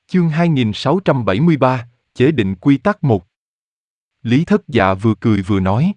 Chương 2673, Chế định quy tắc 1. Lý Thất Dạ vừa cười vừa nói.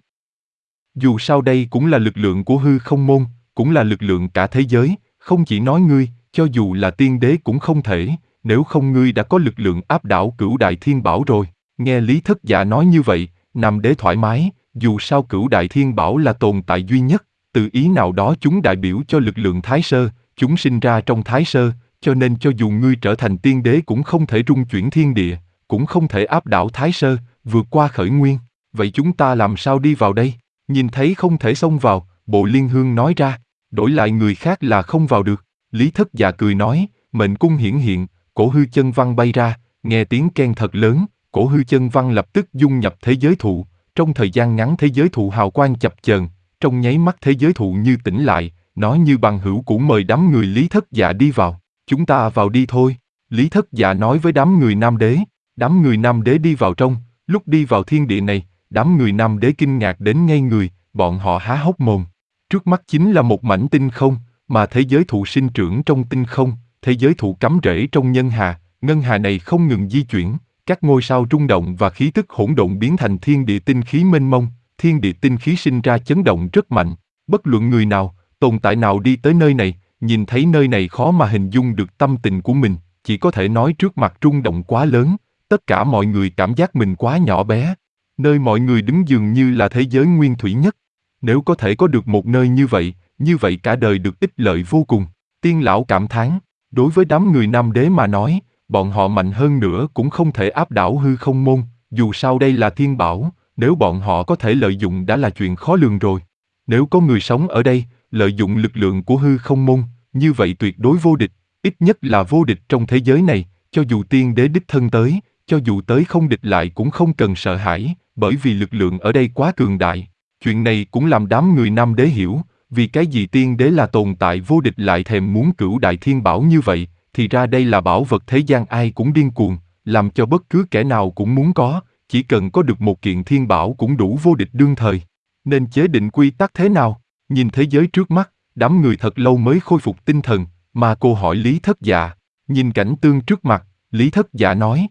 Dù sao đây cũng là lực lượng của hư không môn, cũng là lực lượng cả thế giới, không chỉ nói ngươi, cho dù là tiên đế cũng không thể, nếu không ngươi đã có lực lượng áp đảo Cửu Đại Thiên Bảo rồi. Nghe Lý Thất Dạ nói như vậy, Nam Đế thoải mái, dù sao Cửu Đại Thiên Bảo là tồn tại duy nhất, từ ý nào đó chúng đại biểu cho lực lượng Thái Sơ, chúng sinh ra trong Thái Sơ, cho nên cho dù ngươi trở thành tiên đế cũng không thể rung chuyển thiên địa, cũng không thể áp đảo Thái Sơ, vượt qua khởi nguyên. Vậy chúng ta làm sao đi vào đây? Nhìn thấy không thể xông vào, Bộ Liên Hương nói ra, đổi lại người khác là không vào được. Lý Thất Dạ cười nói, mệnh cung hiển hiện, cổ hư chân văn bay ra, nghe tiếng keng thật lớn, cổ hư chân văn lập tức dung nhập thế giới thụ, trong thời gian ngắn thế giới thụ hào quang chập chờn, trong nháy mắt thế giới thụ như tỉnh lại, nó như bằng hữu cũ mời đám người Lý Thất Dạ đi vào. Chúng ta vào đi thôi, Lý Thất Dạ nói với đám người Nam Đế. Đám người Nam Đế đi vào trong, lúc đi vào thiên địa này, đám người Nam Đế kinh ngạc đến ngây người, bọn họ há hốc mồm. Trước mắt chính là một mảnh tinh không, mà thế giới thụ sinh trưởng trong tinh không, thế giới thụ cắm rễ trong ngân hà này không ngừng di chuyển, các ngôi sao rung động và khí tức hỗn độn biến thành thiên địa tinh khí mênh mông, thiên địa tinh khí sinh ra chấn động rất mạnh. Bất luận người nào, tồn tại nào đi tới nơi này, nhìn thấy nơi này khó mà hình dung được tâm tình của mình, chỉ có thể nói trước mặt rung động quá lớn, tất cả mọi người cảm giác mình quá nhỏ bé. Nơi mọi người đứng dường như là thế giới nguyên thủy nhất. Nếu có thể có được một nơi như vậy cả đời được ích lợi vô cùng. Tiên lão cảm thán, đối với đám người Nam Đế mà nói, bọn họ mạnh hơn nữa cũng không thể áp đảo hư không môn, dù sao đây là thiên bảo, nếu bọn họ có thể lợi dụng đã là chuyện khó lường rồi. Nếu có người sống ở đây, lợi dụng lực lượng của hư không môn, như vậy tuyệt đối vô địch, ít nhất là vô địch trong thế giới này, cho dù tiên đế đích thân tới, cho dù tới không địch lại cũng không cần sợ hãi, bởi vì lực lượng ở đây quá cường đại. Chuyện này cũng làm đám người Nam Đế hiểu, vì cái gì tiên đế là tồn tại vô địch lại thèm muốn Cửu Đại Thiên Bảo như vậy, thì ra đây là bảo vật thế gian ai cũng điên cuồng, làm cho bất cứ kẻ nào cũng muốn có, chỉ cần có được một kiện thiên bảo cũng đủ vô địch đương thời. Nên chế định quy tắc thế nào? Nhìn thế giới trước mắt, đám người thật lâu mới khôi phục tinh thần, mà cô hỏi Lý Thất Dạ. Nhìn cảnh tương trước mặt, Lý Thất Dạ nói,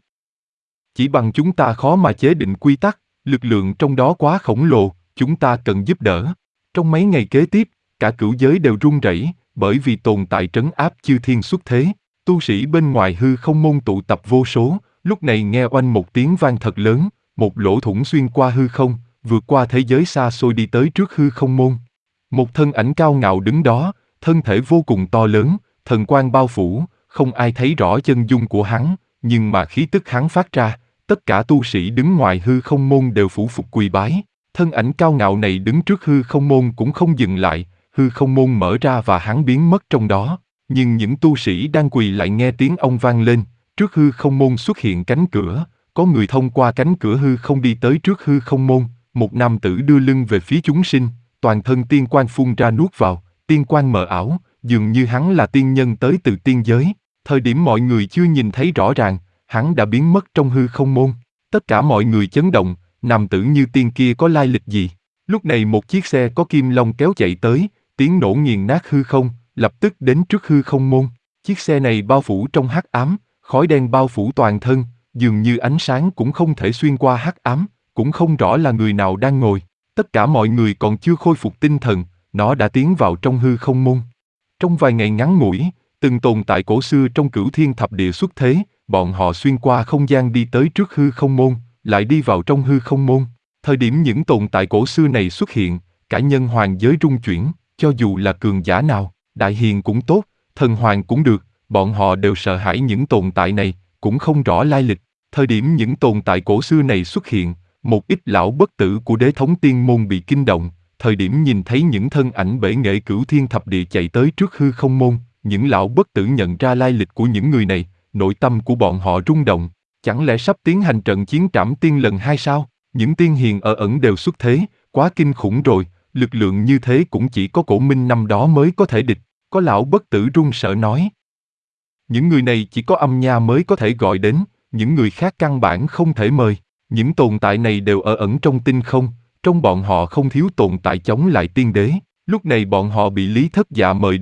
chỉ bằng chúng ta khó mà chế định quy tắc, lực lượng trong đó quá khổng lồ, chúng ta cần giúp đỡ. Trong mấy ngày kế tiếp, cả cửu giới đều run rẩy, bởi vì tồn tại trấn áp chư thiên xuất thế. Tu sĩ bên ngoài hư không môn tụ tập vô số, lúc này nghe oanh một tiếng vang thật lớn, một lỗ thủng xuyên qua hư không, vượt qua thế giới xa xôi đi tới trước hư không môn. Một thân ảnh cao ngạo đứng đó, thân thể vô cùng to lớn, thần quang bao phủ, không ai thấy rõ chân dung của hắn, nhưng mà khí tức hắn phát ra, tất cả tu sĩ đứng ngoài hư không môn đều phủ phục quỳ bái. Thân ảnh cao ngạo này đứng trước hư không môn cũng không dừng lại, hư không môn mở ra và hắn biến mất trong đó. Nhưng những tu sĩ đang quỳ lại nghe tiếng ông vang lên, trước hư không môn xuất hiện cánh cửa, có người thông qua cánh cửa hư không đi tới trước hư không môn, một nam tử đưa lưng về phía chúng sinh, toàn thân tiên quang phun ra nuốt vào, tiên quang mờ ảo, dường như hắn là tiên nhân tới từ tiên giới. Thời điểm mọi người chưa nhìn thấy rõ ràng, hắn đã biến mất trong hư không môn. Tất cả mọi người chấn động, nam tử như tiên kia có lai lịch gì? Lúc này một chiếc xe có kim long kéo chạy tới, tiếng nổ nghiền nát hư không, lập tức đến trước hư không môn. Chiếc xe này bao phủ trong hắc ám, khói đen bao phủ toàn thân, dường như ánh sáng cũng không thể xuyên qua hắc ám, cũng không rõ là người nào đang ngồi. Tất cả mọi người còn chưa khôi phục tinh thần, nó đã tiến vào trong hư không môn. Trong vài ngày ngắn ngủi, từng tồn tại cổ xưa trong Cửu Thiên Thập Địa xuất thế, bọn họ xuyên qua không gian đi tới trước hư không môn, lại đi vào trong hư không môn. Thời điểm những tồn tại cổ xưa này xuất hiện, cả nhân hoàng giới rung chuyển, cho dù là cường giả nào, đại hiền cũng tốt, thần hoàng cũng được, bọn họ đều sợ hãi những tồn tại này, cũng không rõ lai lịch. Thời điểm những tồn tại cổ xưa này xuất hiện, một ít lão bất tử của đế thống tiên môn bị kinh động, thời điểm nhìn thấy những thân ảnh bể nghệ Cửu Thiên Thập Địa chạy tới trước hư không môn, những lão bất tử nhận ra lai lịch của những người này, nội tâm của bọn họ rung động, chẳng lẽ sắp tiến hành trận chiến trảm tiên lần 2 sao? Những tiên hiền ở ẩn đều xuất thế, quá kinh khủng rồi, lực lượng như thế cũng chỉ có Cổ Minh năm đó mới có thể địch. Có lão bất tử run sợ nói, những người này chỉ có âm nha mới có thể gọi đến, những người khác căn bản không thể mời. Những tồn tại này đều ở ẩn trong tinh không, trong bọn họ không thiếu tồn tại chống lại tiên đế. Lúc này bọn họ bị Lý Thất Dạ mời đến,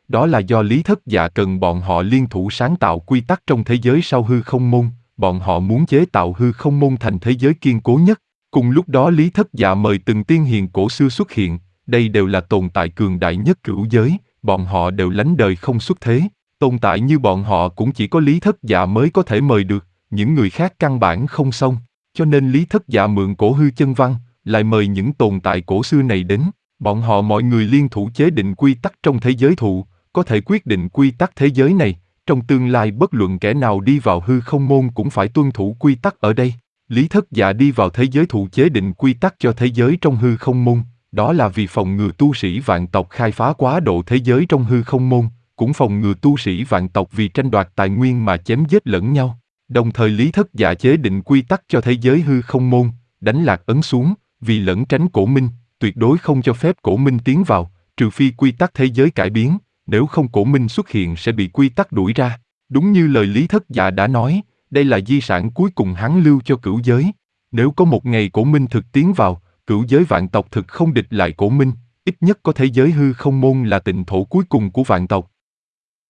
đó là do Lý Thất Dạ cần bọn họ liên thủ sáng tạo quy tắc trong thế giới sau hư không môn, bọn họ muốn chế tạo hư không môn thành thế giới kiên cố nhất. Cùng lúc đó Lý Thất Dạ mời từng tiên hiền cổ xưa xuất hiện, đây đều là tồn tại cường đại nhất cửu giới, bọn họ đều lánh đời không xuất thế, tồn tại như bọn họ cũng chỉ có Lý Thất Dạ mới có thể mời được, những người khác căn bản không xong, cho nên Lý Thất Dạ mượn cổ hư chân văn, lại mời những tồn tại cổ xưa này đến, bọn họ mọi người liên thủ chế định quy tắc trong thế giới thụ, có thể quyết định quy tắc thế giới này, trong tương lai bất luận kẻ nào đi vào hư không môn cũng phải tuân thủ quy tắc ở đây. Lý Thất Dạ đi vào thế giới thụ chế định quy tắc cho thế giới trong hư không môn, đó là vì phòng ngừa tu sĩ vạn tộc khai phá quá độ thế giới trong hư không môn, cũng phòng ngừa tu sĩ vạn tộc vì tranh đoạt tài nguyên mà chém giết lẫn nhau. Đồng thời Lý Thất Dạ chế định quy tắc cho thế giới hư không môn, đánh lạc ấn xuống, vì lẩn tránh cổ minh, tuyệt đối không cho phép cổ minh tiến vào, trừ phi quy tắc thế giới cải biến, nếu không cổ minh xuất hiện sẽ bị quy tắc đuổi ra. Đúng như lời Lý Thất Dạ đã nói, đây là di sản cuối cùng hắn lưu cho cửu giới. Nếu có một ngày cổ minh thực tiến vào, cửu giới vạn tộc thực không địch lại cổ minh, ít nhất có thế giới hư không môn là tịnh thổ cuối cùng của vạn tộc.